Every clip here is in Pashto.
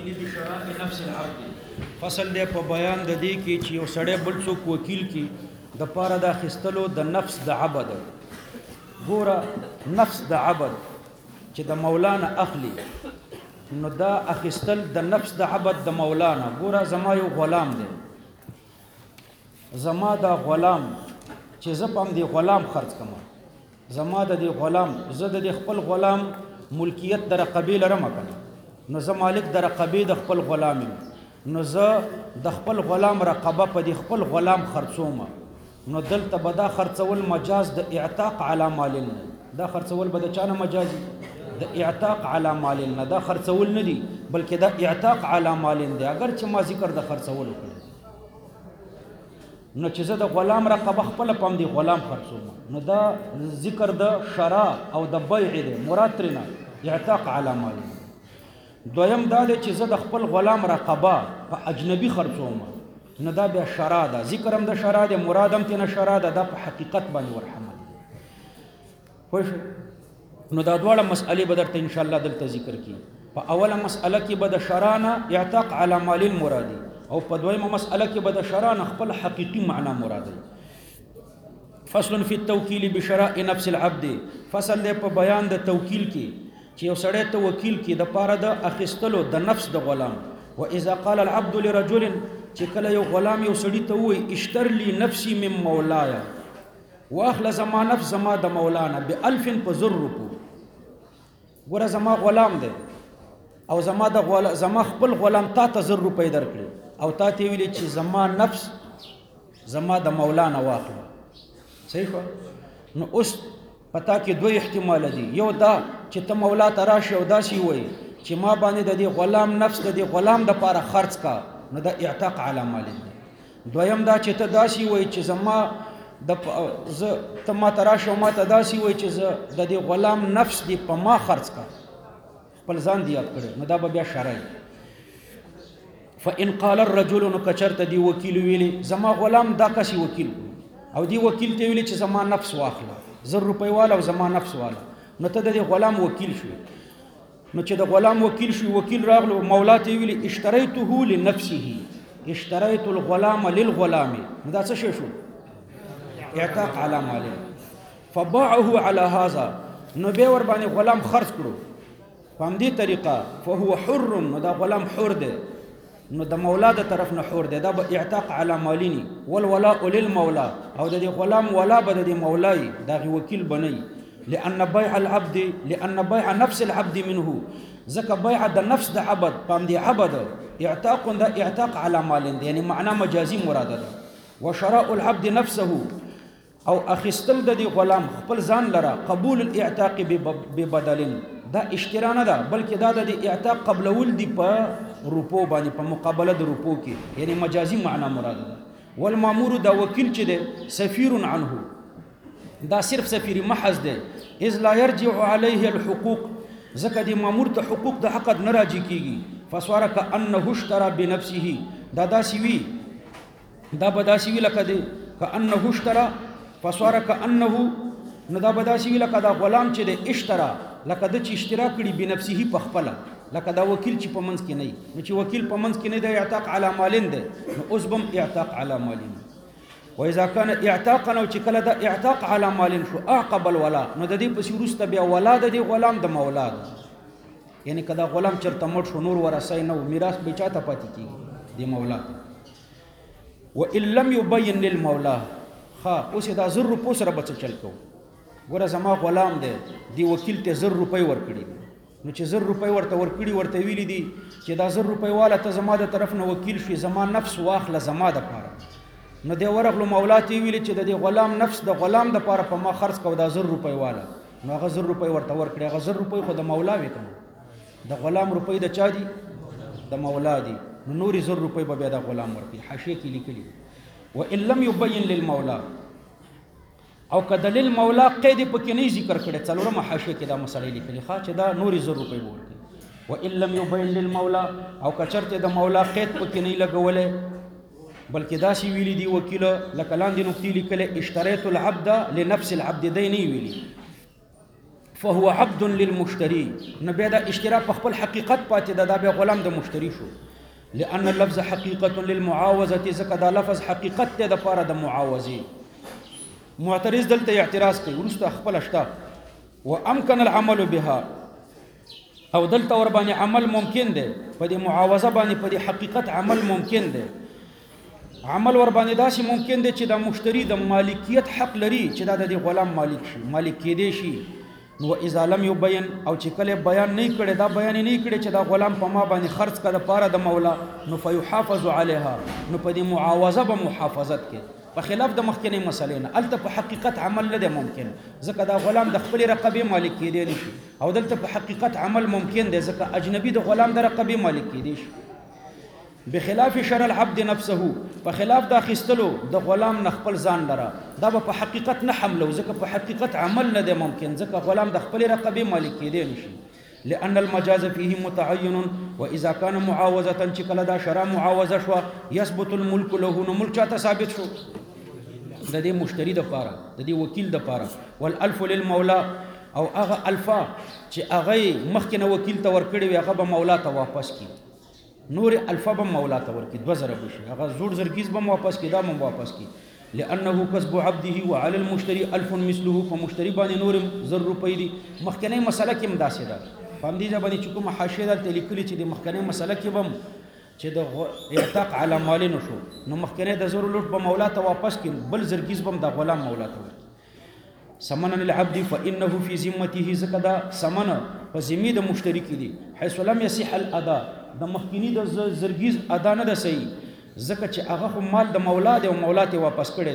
التوکیل بشراء نفس العبد فصل دی په بیان د دې کې چې یو سړی بل څوک وکیل کی د پاره د اخیستلو د نفس د عبد ګوره نفس د عبد چې د مولانا اخلي نو دا اخیستل د نفس د عبد د مولانا ګوره زما یو غلام دی زما دا غلام چې زه پم دی غلام خرڅ کما زما د دې غلام زه د خپل غلام ملکیت در قبیله رمه کنه نو زه مالک در رقبې د خپل غلام نو زه د خپل غلام رقبه په د خپل غلام خرڅوم نو دلته به دا خرڅول مجاز د اعتاق علی مال نه دا خرڅول به د چانه مجازي د اعتاق علی مال نه دا خرڅول نه دي بلکې دا اعتاق علی مال دی اگر چې ما ذکر د خرڅول وکړ نو چې زه د غلام رقبه خپل پم دی غلام خرڅوم نو دا ذکر د شرا او د بیع دی مراد ترنه اعتاق علی مال دویم دا چې زه د خپل غلام رقبه په اجنبي خرڅوم نو دا بیا شرا ده ذکر هم د شرا ده مراد هم تنه شرا ده د په حقیقت باندې ورحمت خوش نو دا دواړه مسئلې به درته ان شاء الله دلته ذکر کی په اوله مسئله کې به د شرا نه اعتاق علی مال مرادي او په دویمه مسئله کې به د شرا نه خپل حقيقي معنا مرادي فصل فی التوکیل بشراء نفس العبد فصل دی په بیان د توکیل کې چې یو سړی ته وکیل کې د پاره د اخیستلو د نفس د غلام و اذا قال العبد لرجل چې کله یو غلام یو سړی ته وایي اشتر لی نفسي من مولایا واخله زما نفس زما د مولانا ب1000 په زر روپو ګوره زما غلام دی او زما خپل غلام تا ته زر روپۍ درکړي او تا ته ویلي چې زما نفس زما د مولانا واخله صحیح نو اوس پتا کې دوه احتمال دي یو دا چې ته مولا ته راشي او داسي وایي چې ما باندې د دې غلام نفس د دې غلام د پاره خرڅ کا نو دا اعتاق علی مال دی دویم دا چې ته داسي وایي چې زما ته ما ته راشي او ما ته داسي وایي چې زه د دې غلام نفس دی په ما خرڅ کا خپل ځان دی یاد کړی نو دا به بیا شرعي فإن قال الرجل نو کچرته دی وکیل ویلی زما غلام دا کسي وکیل او دی وکیل ته ویلی چې زما نفس واخله زر روپۍ والا او زما نفس والا نو ته د غلام وکیل شو نو چې د غلام وکیل شو وکیل راغلو مولا ته ویلی اشتریته لنفسه اشتریت الغلام للغلام دا څه شو اعتاق علی مال فباعه على هذا نو به ور باندې غلام خرڅ کړو په دې طریقه فهو حر نو دا غلام حر دی نو د مولا د طرف نه حور دی دا به اعتاق علی مالینی والولاء للمولا او د غلام ولا به د مولای دا وکیل بنی لان بيع نفس العبد منه زکه بيع د نفس د عبد پام دی عبد اعتاق د اعتاق علی مال دی یعنی معنا مجازي مراد ده وشراء العبد نفسه او اخستل د غلام خپل ځان لره قبول الاعتاق ببدل دا اشترا نه ده بلکې دا د اعتاق قبلول دی په روپو باندې په مقابله د روپو کې یعنی مجازي معنا مراد ده والمامور دا وکیل چې ده سفیر عنه دا صرف سفیر محض ده اذ لا يرجع عليه الحقوق زکه دی مامور ته حقوق د حق نه راځي کیږي فسوار كانه اشترى بنفسه دا داسي وی دا بداسي وی لکه دی كانه اشترى فسوار كانه نو دا بداسي وی لکه دا غلام چې د اشترا لکه د چې اشترا کړي بنفسه په خپل لکه دا وکیل چې په منځ کې نه نو چې وکیل په منځ کې نه دی اعتاق علی مالین دی نو اوس بم اعتاق علی مالین و اذا كان اعتاقا او چې کله دا اعتاق علی مالین شو اعقب الولا نو د دې په شروع بیا ولا د غلام د مولا یعنی کدا غلام چرته مړ شو نور ورثه نه میراث به چاته پاتې کیږي د مولا و ان لم يبين للمولا اوس دا زر روپو سره بچ چل کو ګوره زما غلام دی وکیل ته زر روپۍ ورکړي نو چې زر روپۍ ورته ورکړي ورته ویلي دي چې دا زر روپۍ والا ته زما د طرف نه وکیل شي زما نفس واخله زما د پاره نو دی ورغلو مولا ته ویلي چې د غلام نفس د غلام د پاره په ما خرڅ کو دا زر روپۍ والا نو هغه زر روپۍ ورته ورکړي هغه زر روپۍ خو د مولا وي کنه د غلام روپۍ د چا دي د مولا دي نو نوري زر روپۍ به د غلام ورکړي حاشیه کې لیکلي وان لم يبين للمولا او کدل مولا قید پکې نه ذکر کړي څلورم حاشیه کې دا مسله لیکلي ښه چې دا نوري زر روپۍ ورکړي وان لم يبين للمولا او کچرته د مولا قید پکې نه لګولې بلکې دا سی ویلي دی وکیل لکه لاندې نقطې لیکلې اشتریت العبد لنفس العبد دیني ویلي فهو عبد للمشتري نو بیا دا اشترا په خپل حقیقت پاتې ده، دا بیا غلام د مشتری شو. لأن اللفظ حقیقة للمعاوضة ځکه دا لفظ حقیقت دی د پاره د معاوضې. معترض دلته اعتراض کوي وروسته خپل شته وامکن العمل بها او دلته ور باندې عمل ممکن دی په دې معاوضه باندې، په دې حقیقت عمل ممکن دی. عمل ور باندې داسې ممکن دی چې دا مشتری د مالکیت حق لري چې دا د غلام مالک شي، مالک کېدی شي. نو اذا لم يبين او چې کله بیان نه کړي، دا بیان نه کړي چې دا غلام په ما باندې خرج کړه پاره د مولا، نو فيحافظ عليها، نو په دې معاوضه به محافظت کې په خلاف د مخکنی مسلې نه. الته په حقیقت عمل نه دی ممکن ځکه دا غلام د خپل رقبې مالک کېدی نشي، او دلته په حقیقت عمل ممکن دی ځکه اجنبي د غلام د رقبې مالک کېدی شي. بخلاف شر العبد نفسه، په خلاف دا خستلو د غلام نه خپل ځان لره، دا به په حقیقت نه حملو ځکه په حقیقت عمل نه دی ممکن ځکه غلام د خپل رقبې مالک کېدی نشي. لأن المجاز فيه متعين وإذا كان معاوضة چې کله دا شرع معاوضه شو يثبت الملك له، نو ملک چاته ثابت شو؟ د دې مشتری د پاره، د دې وکیل د پاره. والالف للمولا، او هغه الفا چې هغه مخکنه وکیل ته ورکړي وي هغه به مولا ته واپس کی، نور الفا به مولا ته ورکړي 2000 بشي، هغه زوړ زرګیز به واپس کی، دا به واپس کی. لأنه كسب عبده وعلى المشتري 1000 مثله، فمشتري باندې نور 1000 روپۍ دي. مخکنه مسله کې هم داسې ده، په دې ځبانې چې کومه حاشیه دلته لیکلي چې د مخکنه مسله کې بم چې د اعتاق علی مال نشو، نو مخکنه د 1000 لوټ به مولا ته واپس کی، بل زرګیز بم د غلام مولا ته ورکړي. ثمن للعبد فانه في ذمته، زکدا ثمن په ذمه د مشتری کې دي. حيث لم يصح الاداء، د مخکنی د زرګیز ادا نه ده صحیح ځکه چې هغه مال د مولا دی او مولا ته واپس کړی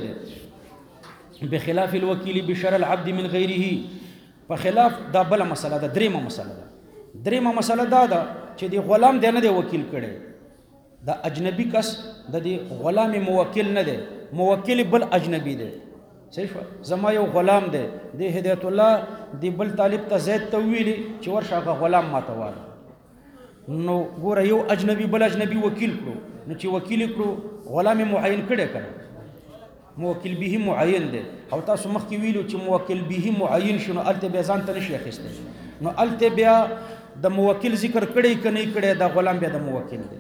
دی. بخلاف الوکیل بشر العبد من غیره، په خلاف دا بل مسله ده. دریمه مسله ده، دریمه مسله دا ده چې دی غلام دی نه دی وکیل کړي، دا اجنبي کس د دې غلام موکل نه دی، موکل بل اجنبي دی. صحیح شو؟ زما یو غلام دی، د هدایت الله دی بل طالب ته زید ته ویلي چې ورشه هغه غلام ماته واله، نو ګوره یو اجنبي بل اجنبي وکیل کړو، نو چې وکیل کړو غلام معین کړي کړه، موکل به معین دی. او تاسو مخکې ویلو چې موکل به معین شنو الته بیا ځان ته نشي اخیستی، نو الته بیا د موکل ذکر کړي که نه کړي، دا غلام بیا د موکل دی.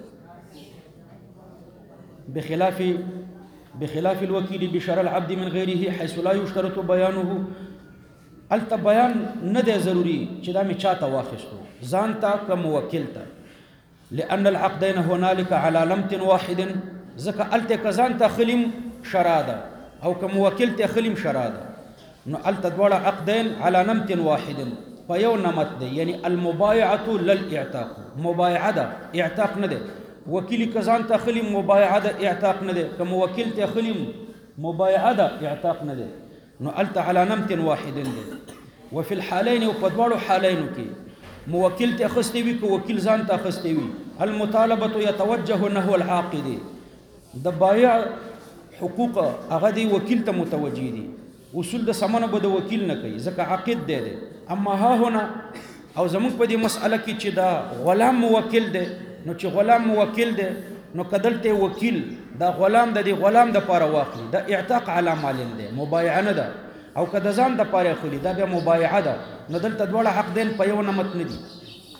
بخلاف الوکیل بشر العبد من غیره حيث لا يشترط بیانه، الته بیان نه دی ضروری چې دا مې چاته واخیستو، ځان ته که موکل ته. لأن العقدين هنالك على لمت واحد، ځکه الته که ځان ته خلیم شرع ده او که موکل ته خلیم شرع ده، نو الته دواړه عقدین على نمت واحد، په یو نمت دی. یعنی المبایعة للاعتاق، مبایعه ده اعتاق نه ده. وکیل که ځان ته خلیم مبایعه ده اعتاق نه ده، که موکل ته خلیم مبایعه ده اعتاق نه ده، نو الته على نمت واحد ده. وفي الحالين، او په دواړو حالینو کې موکل ته اخستی وي که وکیل ځان ته اخستی وي، المطالبه يتوجه نحو العاقد، د بایع حقوق هغه دی وکیل ته متوجه دي. اصول د سمنه به د وکیل نه کوي ځکه عاقد دی. اما ها هنا او زموږ په دې مسأله کې چې دا غلام موکل دی، نو چې غلام موکل دی نو کدلته وکیل دا غلام د دې غلام د پاره واخلي، دا اعتاق علی مال دی، مبایعه نه ده. او که د ځان د پاره خلی دا بیا مبایعه ده، نو دلته دواړه عقدین په یو نمت نه دي.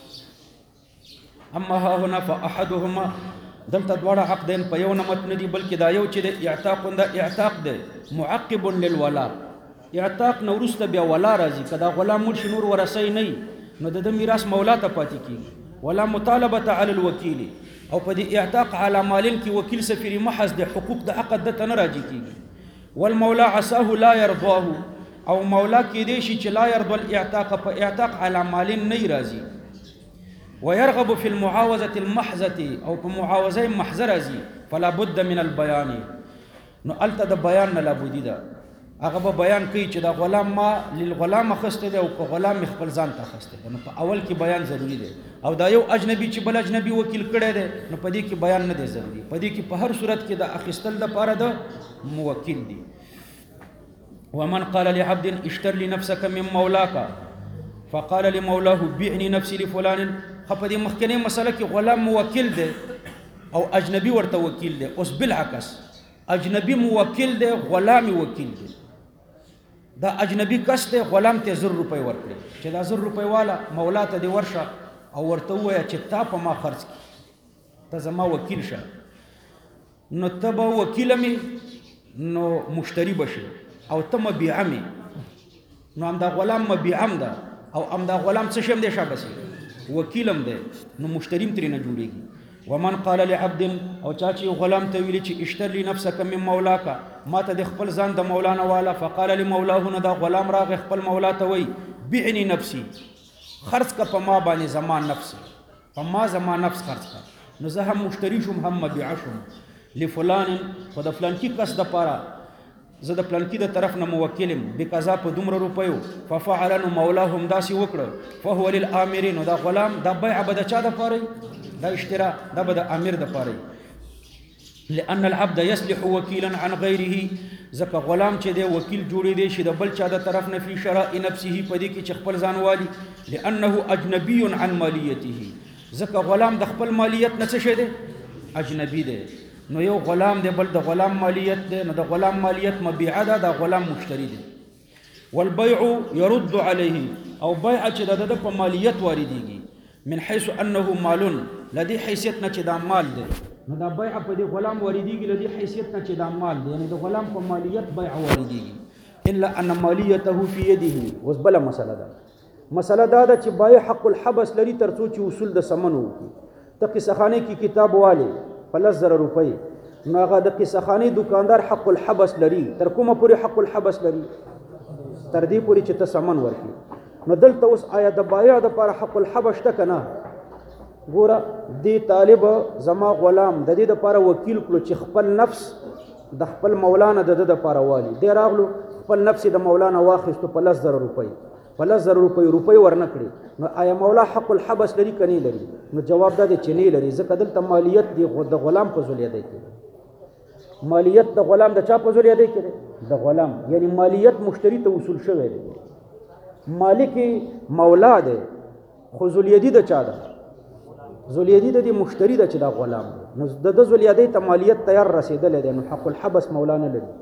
اما ها هنا فاحدهما، دلته دواړه عقدین په یو نمت نه دي، بلکې دا یو چې د اعتاق دا اعتاق دی معقب للولا، اعتاق نو وروسته بیا ولا راځي. که دا غلام مړ شي نور ورثی نه نو د میراث مولا ته پاتې کیږي. ولا مطالبه علی الوکیل، او په دې اعتاق علی مالین کې وکیل سفیری محض د حقوق د عقد د تن راځي کیږي. والمولا عساه لا يرضاه، او مولا کې دې شي چې لا يرضى الاعتاق، په اعتاق علی مالین نه راځي. ويرغب في المعاوضه المحضه، او په معاوضه محضه راځي. فلا بد من البيان، نو الته د بیان نه لابودی ده. هغه به بیان کوي چې دا غلام ما للغلام اخسته دی او که غلام خپل ځان ته اخسته دی، نو په اول کې بیان ضروری دی. او دا یو اجنبي چې بل اجنبي وکیل کړی دی، نو په دې کې بیان نه دی ضروری. په دې کې په هر صورت کې د اخیستل د پاره د موکل دی. ومن قال لعبد اشتر لي نفسك من مولاك فقال لمولاه بعني نفسي لفلان، خو دې مخکنی مسله کې غلام موکل دی او اجنبي ورته وکیل دی. اوس بالعکس اجنبي موکل دی، غلام وکیل دی. دا اجنبي کس دی غلام ته 1000 روپۍ ورکړي چې دا 1000 روپۍ والا مولا ته دی ورشه او ورته ووایه چې تا په ما خرڅ کړي ته زما وکیل شه نو ته به وکیله مې نو مشتری به شي او ته مبیعه مې نو همدا غلام مبیعم ده او همدا غلام څه شی هم دی شابسي وکیلم دی نو مشتری هم ترېنه جوړېږي ومن قال لعبد او چا چې غلام ته ویلي چې اشتر لي نفسك من مولاک ما ته د خپل ځان د مولانا والا فقال لمولاه نو دا غلام راغی خپل مولا ته وی بعني نفسي خرڅ کا په ما باندې زما نفس په ما زما نفس خرڅ کا نو زه هم مشتری شوم هم مبيع شوم لفلان خو د فلان کی کس د پاره زه د پلان کی د طرف نه موکلم بقضا په دومره روپیو ففعل نو مولاهم داسې وکړه فهو للامرین نو دا غلام دا بیع به د چا د پاره دا اشترا دا به د امیر د پاره لأن العبد يصلح وكيلا عن غيره ځکه غلام چې دی وکیل جوړې دی شي د بل چا د طرف نه فی شراء نفسه په دې کې چې خپل ځان والي لأنه اجنبي عن مالیته ځکه غلام د خپل مالیت نه څه شی دی اجنبي دی نو یو غلام دی بل د غلام مالیت دی نو د غلام مالیت مبيعه ده د غلام مشتری دی والبيع يرد عليه او بيع چې د په مالیت واردېږي من حيث انه مال لدی حیثیت نه چې دا مال دی نو دا بیع په دې غلام واردېږي لدی حیثیت نه چې دا مال دی یعنی د غلام په مالیت بیع واردېږي الا ان مالیته فی یده اوس بله مسله ده مسله دا ده چې بایع حق الحبس لري تر څو چې اصول د ثمن وکړي ته قصهخانې کې کتاب والی په 10,000 روپۍ نو هغه د قصهخانې دکاندار حق الحبس لري تر کومه پورې حق الحبس لري تر دې پورې چې ته ثمن ورکړي نو دلته اوس آیا د بایع دپاره حق الحبس شته که نه ګوره دې طالب زما غلام د دې دپاره وکیل کړو چې خپل نفس د خپل مولانا د ده دپاره والي دی راغلو خپل نفس یې د مولانا واخیستو په 10,000 روپۍ په 10,000 روپۍ ورنه کړي نو آیا مولا حق الحبس لري که نه لري نو جواب دا دی چې نه لري ځکه دلته مالیت دی د غلام په ذولیدۍ کې مالیت د غلام د چا په ذولیدۍ کې دی د غلام یعنی مالیت مشتری ته وصول شوی دی مالک مولا دی خو ذولیدي د چا ده ذولیدي د دې مشتری ده چې دا غلام دی نو د ده ذولیدۍ ته مالیت تیار رسېدلی دی نو حق الحبس مولا نه لري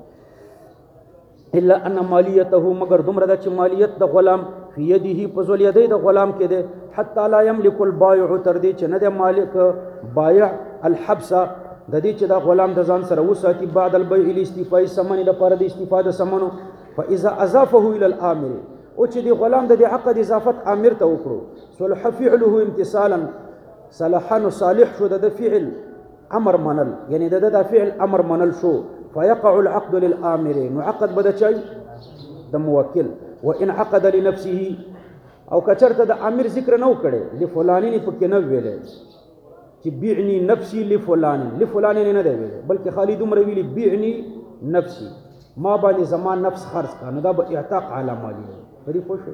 الا ان مالیته مگر دومره ده چې مالیت د غلام فی یده په ذولیدۍ د غلام کې دی حتی لا یملک البایع تر دې چې نه دی مالک بایع الحبس د دې چې دا غلام د ځان سره وساتي بعد البیع لاستیفاء الثمن لپاره د استیفا د ثمنو فاذا اضافه الى الامر او چې دی غلام د دې حق د اضافت امیر ته وکړو صلح فعله امتثالا صلحان صالح شو د فعل امر منل یعنی د فعل امر منل شو فيقع العقد للآمر نعقد بدا چای د موکل وان عقد لنفسه او کچرته د امیر ذکر نو کړي لفلانین پکې نه ویلې چې بیعني نفسي لفلان نه دی ویلې بلکې خالد عمر ویلي بیعني نفسي ما باندې زمان نفس خرڅ کا نو دا به اعتاق علی مالی بری خوش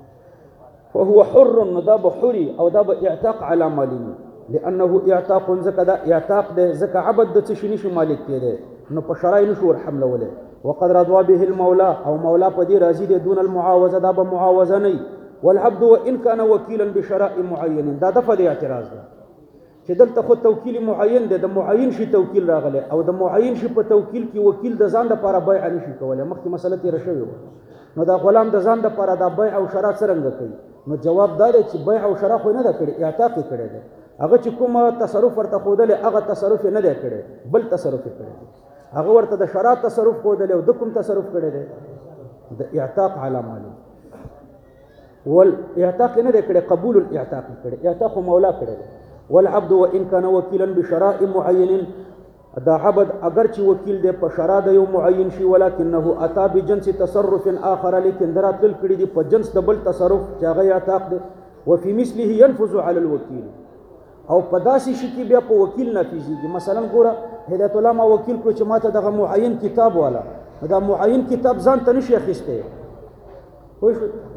فهو حر نو دا به حری او دا به اعتاق علی مالی لانه اعتاق زکه دا اعتاق ده زکه عبد د څه شنی شو مالک کېده نو په شرای نشو ور حملوله وقد رضوا به المولى او مولا په دې راضي دي دون المعاوضه دا به معاوضه نه والعبد وان كان وكيلا بشراء معين دا دفع د اعتراض ده چې دلته خو توکیل معین ده د معین شي توکیل راغله او د معین شي په توکیل کې وکیل د ځان لپاره بیع نشي کولای مخکې مسله تیر شوی نو دا غلام د ځان لپاره دا بیع او شراء څنګه کوي نو جواب دا دی چې بیع او شراء خو نه ده کړی اعتاق کړی ده هغه چې کوم تصرف ورته خودل هغه تصرف نه دی کړی بل تصرف کړی هغه ورته د شراء تصرف خودل او د کوم تصرف کړی دی د اعتاق علی مالی والاعتاق نه دی کړی قبول الاعتاق کړی اعتاق مولا کړی والعبد وان كان وكيلا بشراء معين دا عبد اگر چې وکیل دی په شراء د یو معین شي ولکنه اتا بجنس تصرف اخر لیکن دراتل کړي دی په جنس د بل تصرف چې هغه اعتاق دی وفي مثله ينفذ على الوكيل او په داسې شي کې بیا په وکیل نافذیږي مثلا ګوره هدایت الله ما وکیل کړو چې ماته دغه معین کتاب والا دا معین کتاب ځان ته نشي اخیستی خو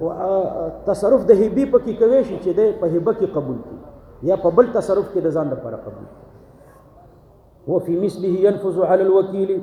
تصرف د هبې پکې کوي شي چې دی په هبه کې قبول کړي یا په بل تصرف کې د ځان لپاره قبول کړي وفي مثله ينفذ على الوكيل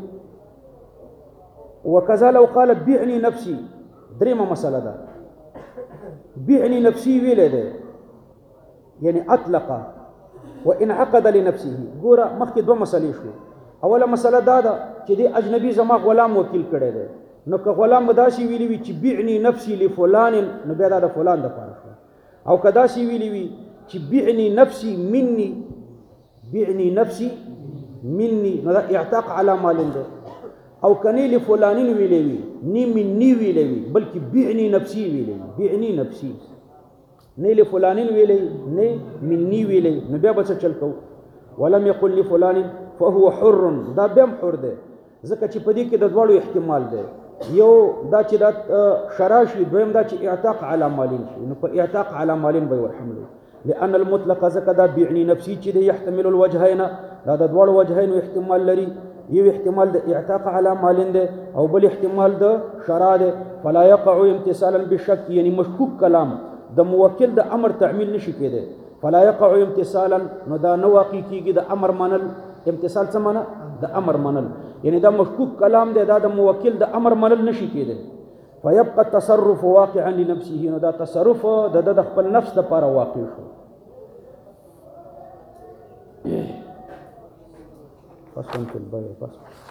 وكذا لو قال بعني نفسي درېمه مسله ده بعني نفسي ویلې ده یعنی اطلق وان عقد لنفسه ګوره مخکې دوه مسلې شو اوله مسله دا ده چې دی اجنبي زما غلام وکیل کړی دی نو که غلام داسې ویلی وي چې بعنی نفسي لفلان نو بیا دا د فلان دپاره شو او که داسې ویلی وي چې بعنی نفسي مني بعنی نفسي مني نو دا اعتاق علی مالین دی او کنی لفلانین ویلی وي نی مني ویلی وي بلکې بعنی نفسي ویلی وي بعنی نفسي نه لفلانین ویلی نه مني ویلی نو بیا به څه چل کوو ولم يقل لفلان فهو حر دا بیا هم حر دی ځکه چې په دې کې د دواړو احتمال دی یو دا چې دا شرع شي دویم دا چې اعتاق علی مالین شي نو په اعتاق علی مالین به ورحملو لأن المطلق ځکه دا بعنی نفسي چې دی يحتمل الوجهین دا د دواړو وجهینو احتمال لري یو احتمال د اعتاق علی مالین دی او بل احتمال د شرع دی فلا يقع امتثالا بالشك یعنی مشکوک کلام د موکل د امر تعمیل نشي کېدی فلا يقع امتثالا نو دا نه واقع کېږي د امر منل امتثال څه معنی د امر منل یعنی دا مشکوک کلام دی دا د موکل د امر منل نشي کېدی فيبقى التصرف واقعا لنفسه نو دا تصرف د خپل نفس لپاره واقع شو فصل في البيع فصل